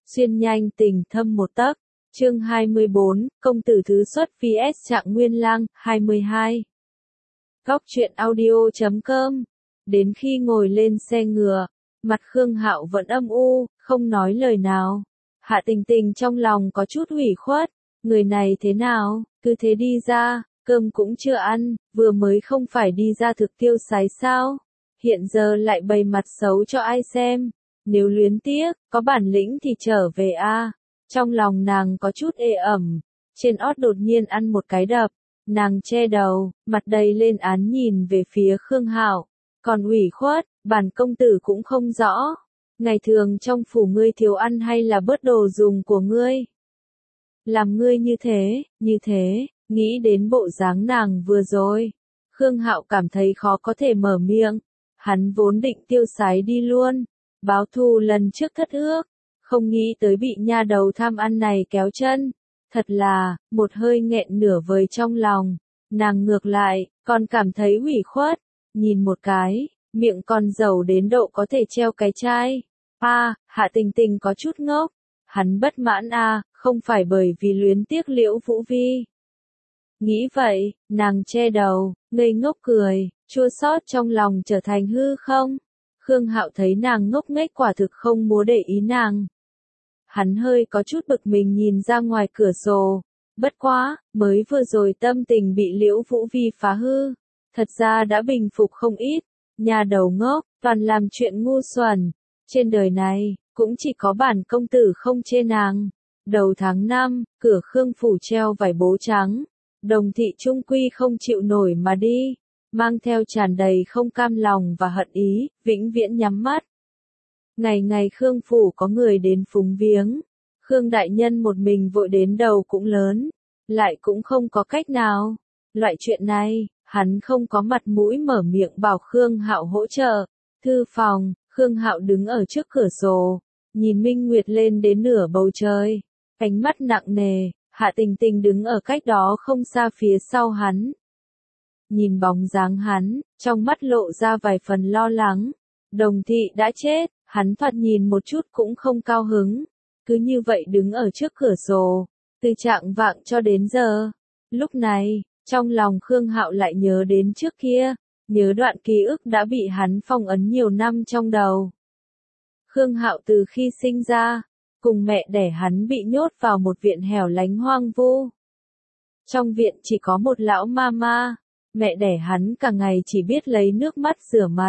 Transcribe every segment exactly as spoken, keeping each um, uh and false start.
xuyên nhanh tình thâm một tấc. Chương hai mươi bốn, công tử thứ xuất vs Trạng Nguyên Lang, hai mươi hai. Góc truyện audio chấm com. Đến khi ngồi lên xe ngựa, mặt Khương Hạo vẫn âm u, không nói lời nào. Hạ Tình Tình trong lòng có chút ủy khuất, người này thế nào, cứ thế đi ra, cơm cũng chưa ăn, vừa mới không phải đi ra thực tiêu sái sao, hiện giờ lại bày mặt xấu cho ai xem, nếu luyến tiếc, có bản lĩnh thì trở về a. Trong lòng nàng có chút ê ẩm, trên ót đột nhiên ăn một cái đập, nàng che đầu, mặt đầy lên án nhìn về phía Khương Hạo, còn ủy khuất, bản công tử cũng không rõ, ngày thường trong phủ ngươi thiếu ăn hay là bớt đồ dùng của ngươi. Làm ngươi như thế, như thế, nghĩ đến bộ dáng nàng vừa rồi, Khương Hạo cảm thấy khó có thể mở miệng, hắn vốn định tiêu sái đi luôn, báo thù lần trước thất ước. Không nghĩ tới bị nha đầu tham ăn này kéo chân, thật là, một hơi nghẹn nửa vời trong lòng, nàng ngược lại, còn cảm thấy ủy khuất, nhìn một cái, miệng còn dầu đến độ có thể treo cái chai. A, à, Hạ Tình Tình có chút ngốc, hắn bất mãn a, à, không phải bởi vì luyến tiếc Liễu Vũ Vi. Nghĩ vậy, nàng che đầu, ngây ngốc cười, chua xót trong lòng trở thành hư không. Khương Hạo thấy nàng ngốc nghếch quả thực không muốn để ý nàng. Hắn hơi có chút bực mình nhìn ra ngoài cửa sổ, bất quá, mới vừa rồi tâm tình bị Liễu Vũ Vi phá hư, thật ra đã bình phục không ít, nhà đầu ngốc, toàn làm chuyện ngu xuẩn, trên đời này, cũng chỉ có bản công tử không chê nàng. Đầu tháng năm, cửa Khương phủ treo vải bố trắng, Đồng thị trung quy không chịu nổi mà đi, mang theo tràn đầy không cam lòng và hận ý, vĩnh viễn nhắm mắt. Ngày ngày Khương phủ có người đến phúng viếng, Khương đại nhân một mình vội đến đầu cũng lớn, lại cũng không có cách nào. Loại chuyện này, hắn không có mặt mũi mở miệng bảo Khương Hạo hỗ trợ. Thư phòng, Khương Hạo đứng ở trước cửa sổ, nhìn minh nguyệt lên đến nửa bầu trời, ánh mắt nặng nề. Hạ Tình Tình đứng ở cách đó không xa phía sau hắn. Nhìn bóng dáng hắn, trong mắt lộ ra vài phần lo lắng. Đồng thị đã chết, hắn thoạt nhìn một chút cũng không cao hứng. Cứ như vậy đứng ở trước cửa sổ, từ trạng vạng cho đến giờ. Lúc này, trong lòng Khương Hạo lại nhớ đến trước kia, nhớ đoạn ký ức đã bị hắn phong ấn nhiều năm trong đầu. Khương Hạo từ khi sinh ra, cùng mẹ đẻ hắn bị nhốt vào một viện hẻo lánh hoang vu. Trong viện chỉ có một lão ma ma, mẹ đẻ hắn cả ngày chỉ biết lấy nước mắt rửa mặt.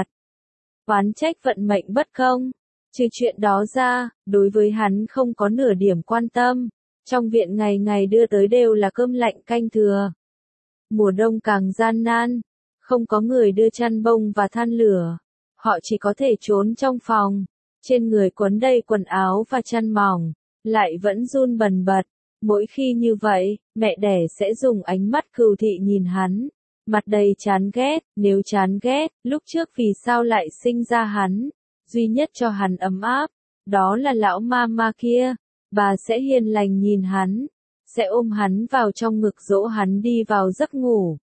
Oán trách vận mệnh bất công. Trừ chuyện đó ra, đối với hắn không có nửa điểm quan tâm. Trong viện ngày ngày đưa tới đều là cơm lạnh canh thừa. Mùa đông càng gian nan, không có người đưa chăn bông và than lửa. Họ chỉ có thể trốn trong phòng. Trên người quấn đầy quần áo và chăn mỏng, lại vẫn run bần bật. Mỗi khi như vậy, mẹ đẻ sẽ dùng ánh mắt cừu thị nhìn hắn, mặt đầy chán ghét, nếu chán ghét, lúc trước vì sao lại sinh ra hắn, duy nhất cho hắn ấm áp, đó là lão ma ma kia, bà sẽ hiền lành nhìn hắn, sẽ ôm hắn vào trong ngực dỗ hắn đi vào giấc ngủ,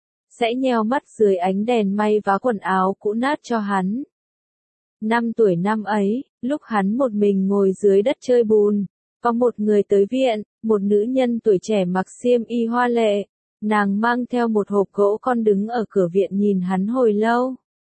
sẽ nheo mắt dưới ánh đèn may vá quần áo cũ nát cho hắn. Năm tuổi năm ấy, lúc hắn một mình ngồi dưới đất chơi bùn, có một người tới viện, một nữ nhân tuổi trẻ mặc xiêm y hoa lệ, nàng mang theo một hộp gỗ con đứng ở cửa viện nhìn hắn hồi lâu.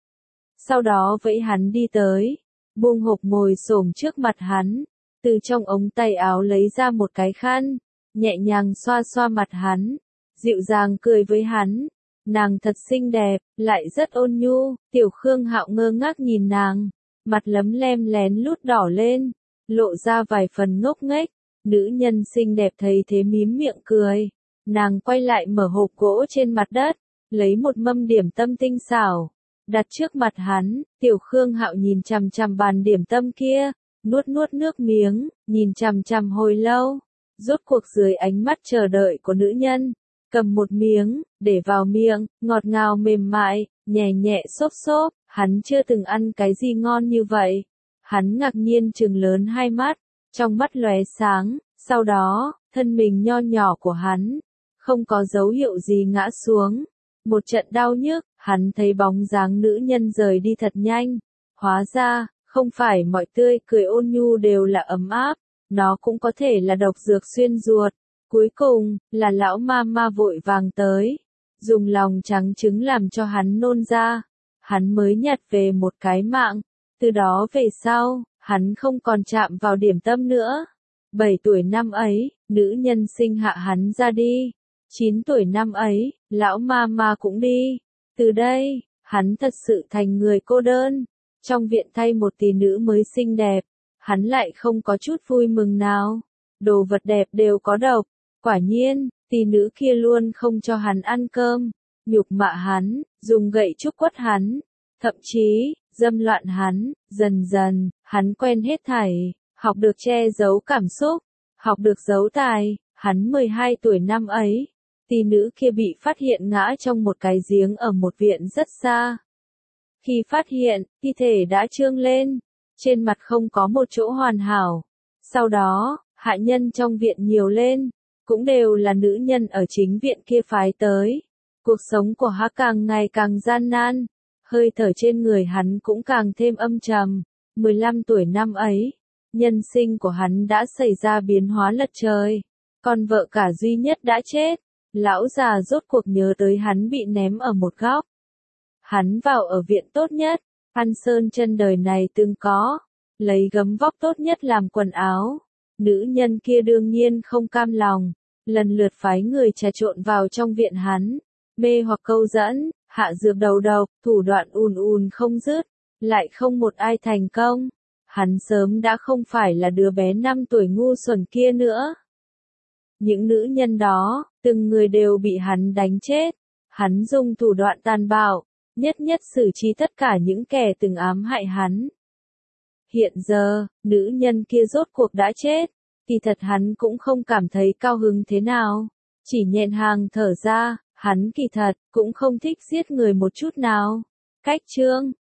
Sau đó vẫy hắn đi tới, buông hộp ngồi xổm trước mặt hắn, từ trong ống tay áo lấy ra một cái khăn, nhẹ nhàng xoa xoa mặt hắn, dịu dàng cười với hắn. Nàng thật xinh đẹp, lại rất ôn nhu, tiểu Khương Hạo ngơ ngác nhìn nàng, mặt lấm lem lén lút đỏ lên, lộ ra vài phần ngốc nghếch, nữ nhân xinh đẹp thấy thế mím miệng cười, nàng quay lại mở hộp gỗ trên mặt đất, lấy một mâm điểm tâm tinh xảo, đặt trước mặt hắn, tiểu Khương Hạo nhìn chằm chằm bàn điểm tâm kia, nuốt nuốt nước miếng, nhìn chằm chằm hồi lâu, rốt cuộc dưới ánh mắt chờ đợi của nữ nhân. Cầm một miếng, để vào miệng, ngọt ngào mềm mại, nhẹ nhẹ xốp xốp, hắn chưa từng ăn cái gì ngon như vậy. Hắn ngạc nhiên trừng lớn hai mắt, trong mắt lóe sáng, sau đó, thân mình nho nhỏ của hắn, không có dấu hiệu gì ngã xuống. Một trận đau nhức, hắn thấy bóng dáng nữ nhân rời đi thật nhanh. Hóa ra, không phải mọi tươi cười ôn nhu đều là ấm áp, nó cũng có thể là độc dược xuyên ruột. Cuối cùng, là lão ma ma vội vàng tới, dùng lòng trắng trứng làm cho hắn nôn ra. Hắn mới nhặt về một cái mạng, từ đó về sau, hắn không còn chạm vào điểm tâm nữa. Bảy tuổi năm ấy, nữ nhân sinh hạ hắn ra đi. Chín tuổi năm ấy, lão ma ma cũng đi. Từ đây, hắn thật sự thành người cô đơn. Trong viện thay một tỷ nữ mới xinh đẹp, hắn lại không có chút vui mừng nào. Đồ vật đẹp đều có độc. Quả nhiên, tỷ nữ kia luôn không cho hắn ăn cơm, nhục mạ hắn, dùng gậy trúc quất hắn, thậm chí, dâm loạn hắn. Dần dần, hắn quen hết thảy, học được che giấu cảm xúc, học được giấu tài. Hắn mười hai tuổi năm ấy, tỷ nữ kia bị phát hiện ngã trong một cái giếng ở một viện rất xa. Khi phát hiện, thi thể đã trương lên, trên mặt không có một chỗ hoàn hảo. Sau đó, hạ nhân trong viện nhiều lên, cũng đều là nữ nhân ở chính viện kia phái tới. Cuộc sống của hắn càng ngày càng gian nan, hơi thở trên người hắn cũng càng thêm âm trầm. mười lăm tuổi năm ấy, nhân sinh của hắn đã xảy ra biến hóa lật trời. Con vợ cả duy nhất đã chết, lão già rốt cuộc nhớ tới hắn bị ném ở một góc. Hắn vào ở viện tốt nhất, ăn sơn chân đời này từng có, lấy gấm vóc tốt nhất làm quần áo. Nữ nhân kia đương nhiên không cam lòng, lần lượt phái người trà trộn vào trong viện hắn, mê hoặc câu dẫn, hạ dược đầu độc, thủ đoạn ùn ùn không dứt, lại không một ai thành công. Hắn sớm đã không phải là đứa bé năm tuổi ngu xuẩn kia nữa. Những nữ nhân đó, từng người đều bị hắn đánh chết. Hắn dùng thủ đoạn tàn bạo, nhất nhất xử trí tất cả những kẻ từng ám hại hắn. Hiện giờ, nữ nhân kia rốt cuộc đã chết, thì thật hắn cũng không cảm thấy cao hứng thế nào. Chỉ nhẹn hàng thở ra, hắn kỳ thật, cũng không thích giết người một chút nào. Cách chương